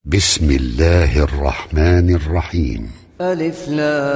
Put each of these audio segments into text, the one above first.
بسم الله الرحمن الرحيم. ألف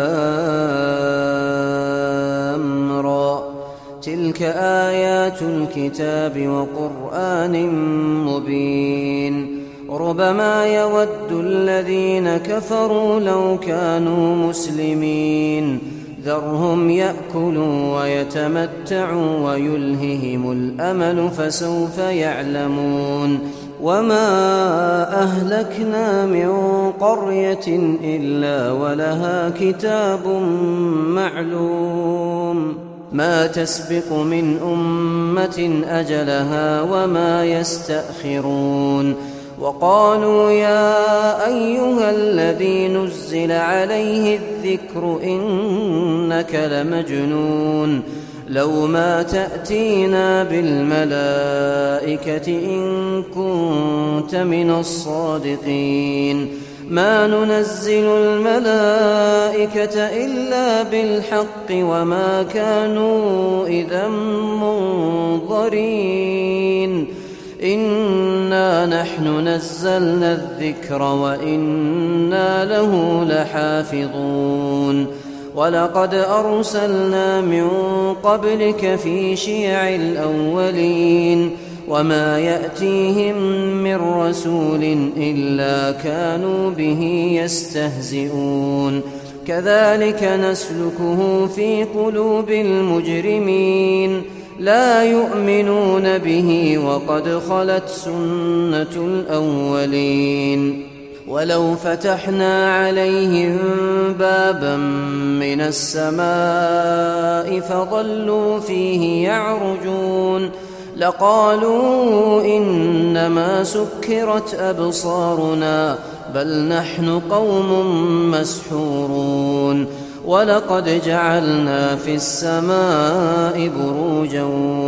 لام را، تلك آيات الكتاب وقرآن مبين. ربما يود الذين كفروا لو كانوا مسلمين، ذرهم يأكلوا ويتمتعوا ويلههم الأمل فسوف يعلمون. وما أهلكنا من قرية إلا ولها كتاب معلوم، ما تسبق من أمة أجلها وما يستأخرون. وقالوا يا أيها الذي نزل عليه الذكر إنك لمجنون، لو ما تأتينا بالملائكة إن كنت من الصادقين. ما ننزل الملائكة إلا بالحق وما كانوا إذا منظرين. إنا نحن نزلنا الذكر وإنا له لحافظون. ولقد أرسلنا من قبلك في شيع الأولين، وما يأتيهم من رسول إلا كانوا به يستهزئون. كذلك نسلكه في قلوب المجرمين، لا يؤمنون به وقد خلت سنة الأولين. ولو فتحنا عليهم بابا من السماء فظلوا فيه يعرجون لقالوا إنما سكرت أبصارنا بل نحن قوم مسحورون. ولقد جعلنا في السماء بروجا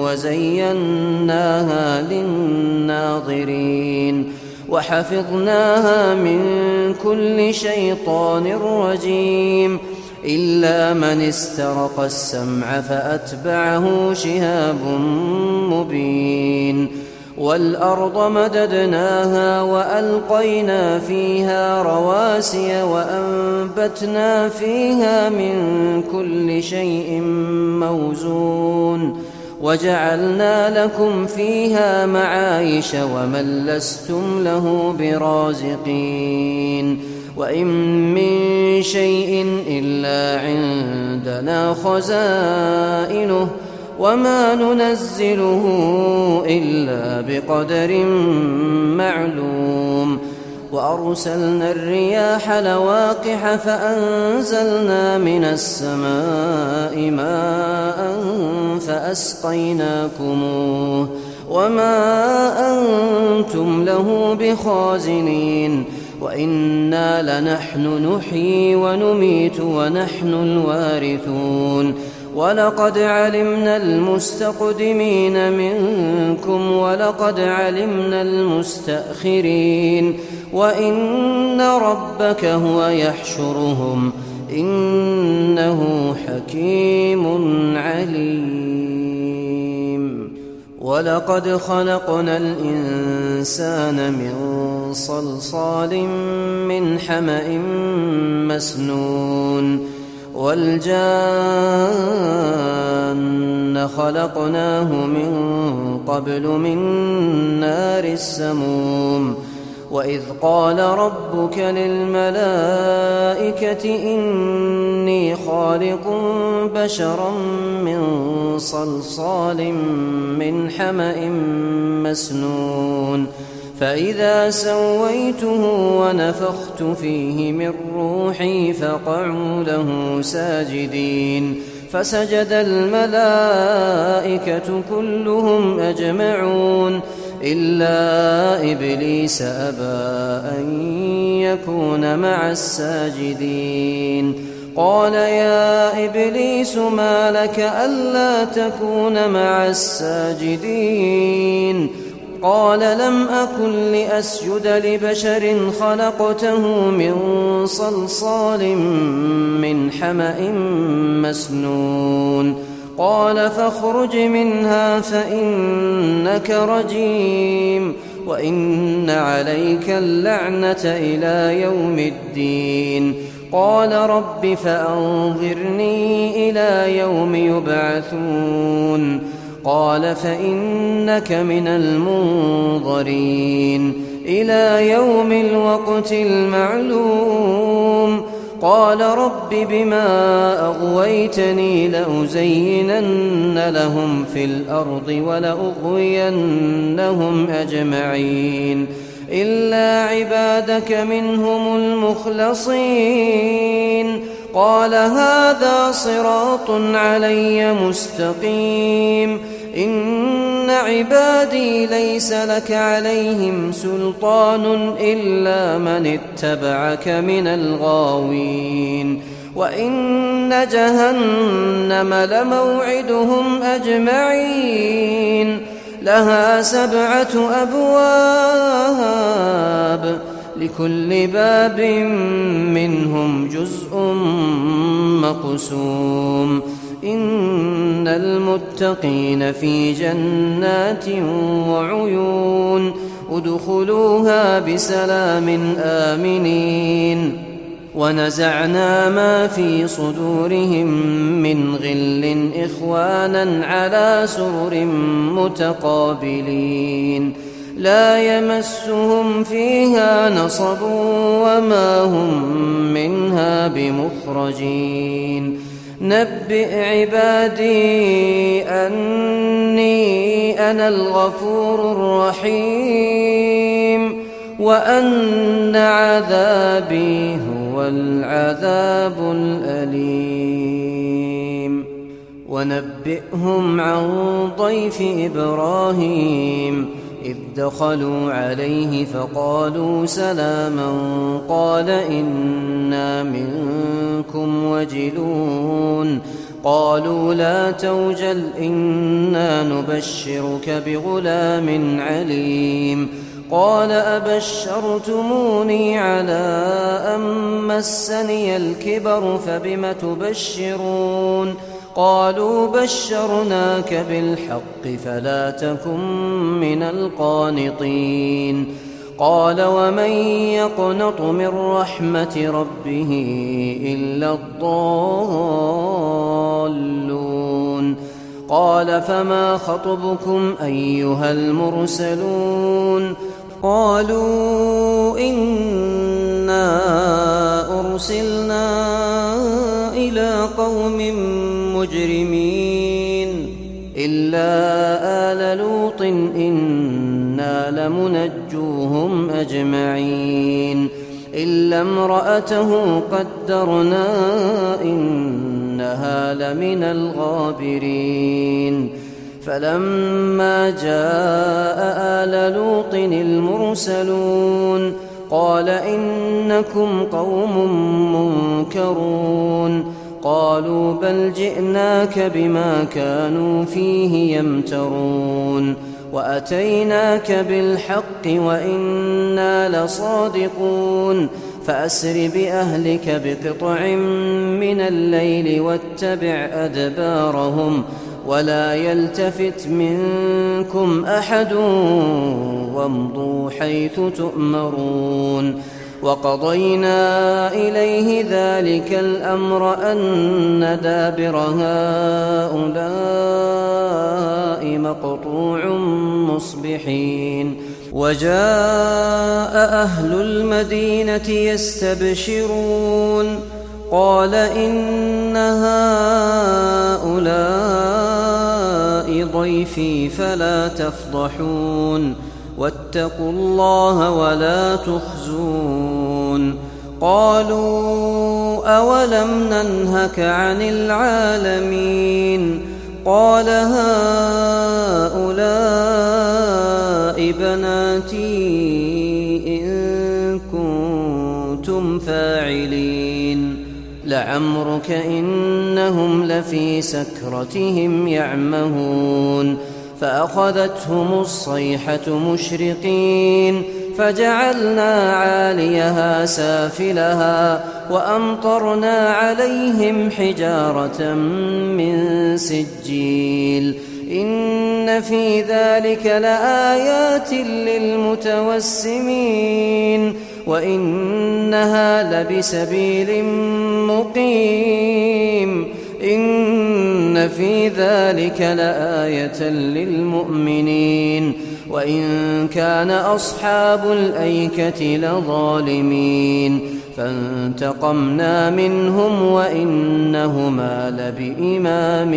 وزيناها للناظرين وحفظناها من كل شيطان رجيم إلا من استرق السمع فأتبعه شهاب مبين. والأرض مددناها وألقينا فيها رواسي وأنبتنا فيها من كل شيء موزون وجعلنا لكم فيها معايش ومن لستم له برازقين. وإن من شيء إلا عندنا خزائنه وما ننزله إلا بقدر معلوم. وأرسلنا الرياح لواقح فأنزلنا من السماء ماء فأسقيناكموه وما أنتم له بخازنين. وإنا لنحن نحيي ونميت ونحن الوارثون. ولقد علمنا المستقدمين منكم ولقد علمنا المستأخرين وإن ربك هو يحشرهم إنه حكيم عليم. ولقد خلقنا الإنسان من صلصال من حمأ مسنون والجان خلقناه من قبل من نار السموم. وإذ قال ربك للملائكة إني خالق بشرا من صلصال من حمأ مسنون فإذا سويته ونفخت فيه من روحي فقعوا له ساجدين. فسجد الملائكة كلهم أجمعون إلا إبليس أبى أن يكون مع الساجدين. قال يا إبليس ما لك ألا تكون مع الساجدين؟ قال لم أكن لأسجد لبشر خلقته من صلصال من حمأ مسنون. قال فاخرج منها فإنك رجيم وإن عليك اللعنة إلى يوم الدين. قال رب فأنظرني إلى يوم يبعثون. قال فإنك من المنظرين إلى يوم الوقت المعلوم. قال رب بما أغويتني لأزينن لهم في الأرض ولأغوينهم أجمعين إلا عبادك منهم المخلصين. قال هذا صراط علي مستقيم. إن عبادي ليس لك عليهم سلطان إلا من اتبعك من الغاوين. وإن جهنم لموعدهم أجمعين لها 7 أبواب لكل باب منهم جزء مقسوم. إن المتقين في جنات وعيون ادخلوها بسلام آمنين. ونزعنا ما في صدورهم من غل إخوانا على سرر متقابلين لا يمسهم فيها نصب وما هم منها بمخرجين. نبئ عبادي أني أنا الغفور الرحيم وأن عذابي هو العذاب الأليم. ونبئهم عن ضيف إبراهيم إذ دخلوا عليه فقالوا سلاما قال إنا منكم وجلون. قالوا لا توجل إنا نبشرك بغلام عليم. قال أبشرتموني على أن مسني الكبر فبم تبشرون. قالوا بشرناك بالحق فلا تكن من القانطين. قال ومن يقنط من رحمة ربه إلا الضالون. قال فما خطبكم أيها المرسلون. قالوا إنا أرسلنا إلى قوم مجرمين إلا آل لوط إنا لمنجوهم أجمعين إلا امرأته قدرنا إنها لمن الغابرين. فلما جاء آل لوط المرسلون قال إنكم قوم منكرون. قالوا بل جئناك بما كانوا فيه يمترون وأتيناك بالحق وإنا لصادقون. فأسر بأهلك بقطع من الليل واتبع أدبارهم ولا يلتفت منكم أحد وامضوا حيث تؤمرون. وقضينا إليه ذلك الأمر أن دابر هؤلاء مقطوع مصبحين. وجاء أهل المدينة يستبشرون قال إن هؤلاء ضيفي فلا تفضحون واتقوا الله ولا تخزون. قالوا أولم ننهك عن العالمين. قال هؤلاء بناتي إن كنتم فاعلين. لعمرك إنهم لفي سكرتهم يعمهون. فأخذتهم الصيحة مشرقين فجعلنا عاليها سافلها وأمطرنا عليهم حجارة من سجيل إن في ذلك لآيات للمتوسمين وإنها لبسبيل مقيم إن في ذلك لآية للمؤمنين وإن كان أصحاب الأيكة لظالمين فانتقمنا منهم وإنهما لبإمام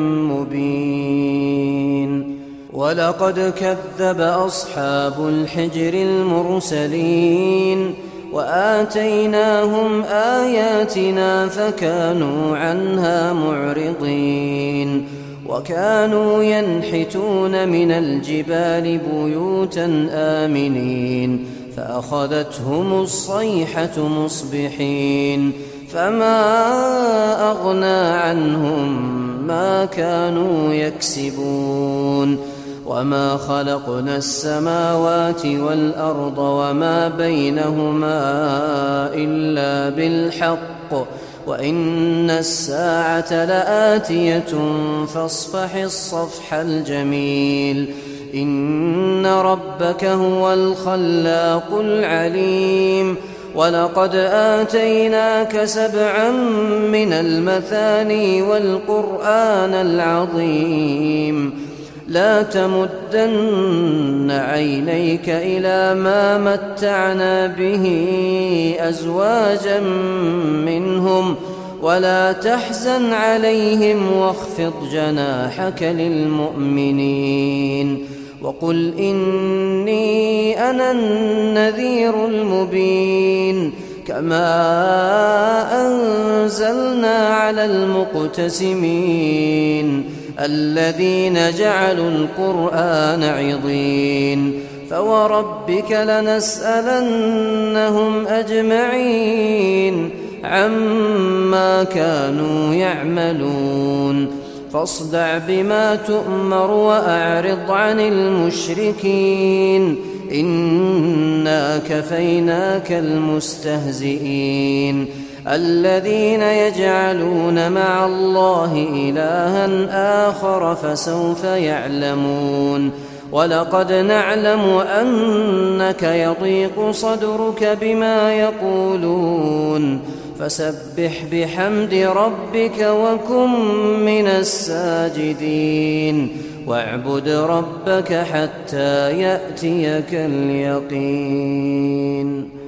مبين ولقد كذب أصحاب الحجر المرسلين وآتيناهم آياتنا فكانوا عنها معرضين وكانوا ينحتون من الجبال بيوتا آمنين فأخذتهم الصيحة مصبحين فما أغنى عنهم ما كانوا يكسبون وما خلقنا السماوات والأرض وما بينهما إلا بالحق وإن الساعة لآتية فاصفح الصفح الجميل إن ربك هو الخلاق العليم ولقد آتيناك 7 من المثاني والقرآن العظيم لا تمدن عينيك إلى ما متعنا به أزواجا منهم ولا تحزن عليهم واخفض جناحك للمؤمنين وقل إني أنا النذير المبين كما أنزلنا على المقتسمين الذين جعلوا القرآن عضين فوربك لنسألنهم أجمعين عما كانوا يعملون فاصدع بما تؤمر وأعرض عن المشركين إنا كفيناك المستهزئين الذين يجعلون مع الله إلها آخر فسوف يعلمون ولقد نعلم أنك يضيق صدرك بما يقولون فسبح بحمد ربك وكن من الساجدين واعبد ربك حتى يأتيك اليقين